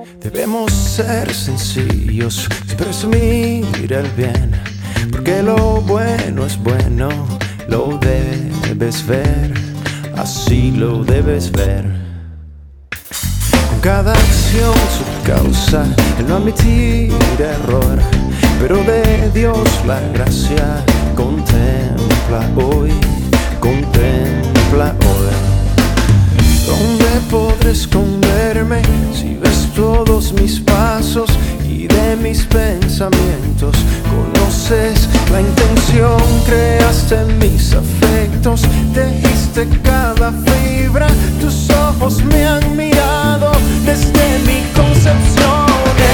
Debemos ser sencillos, sin presumir el bien, porque lo bueno es bueno, lo debes ver, así lo debes ver. Con cada acción su causa, el no admitir error, pero de Dios la gracia contempla hoy, contempla hoy. ¿Dónde podré esconderme si ves todos mis pasos y de mis pensamientos? Conoces la intención, creaste mis afectos, tejiste cada fibra, tus ojos me han mirado desde mi concepción.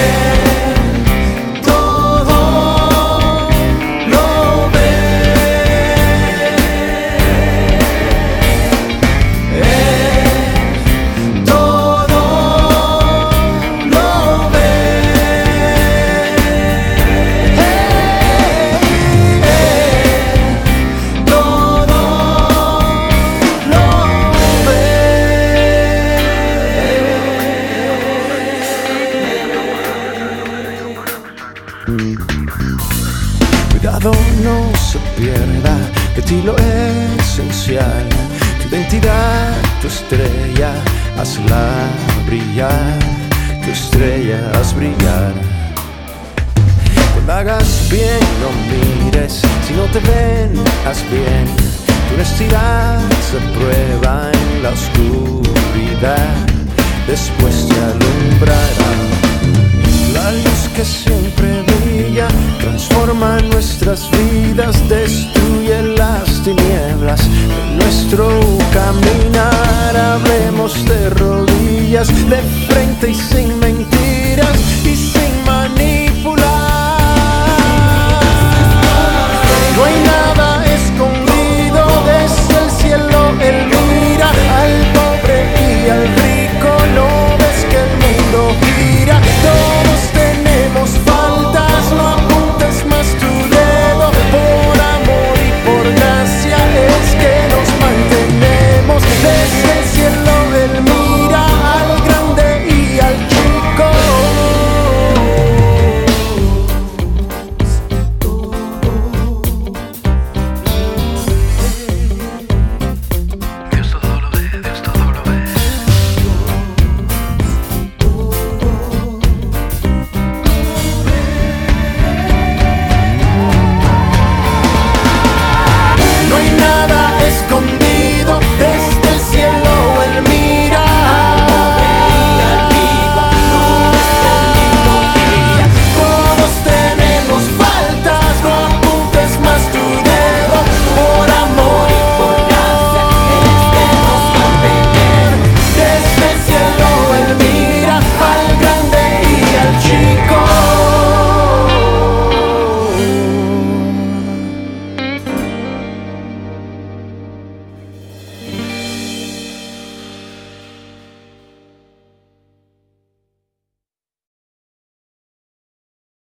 Cuidado no se pierda de ti lo esencial, tu identidad, tu estrella, hazla brillar, tu estrella haz brillar. Cuando hagas bien no mires, si no te ven haz bien, tu honestidad se prueba en la oscuridad, después te alumbrará. La luz que siempre brilla transforma nuestras vidas, destruye las tinieblas de nuestro caminar. Hablemos de rodillas, de frente y sin mentiras, y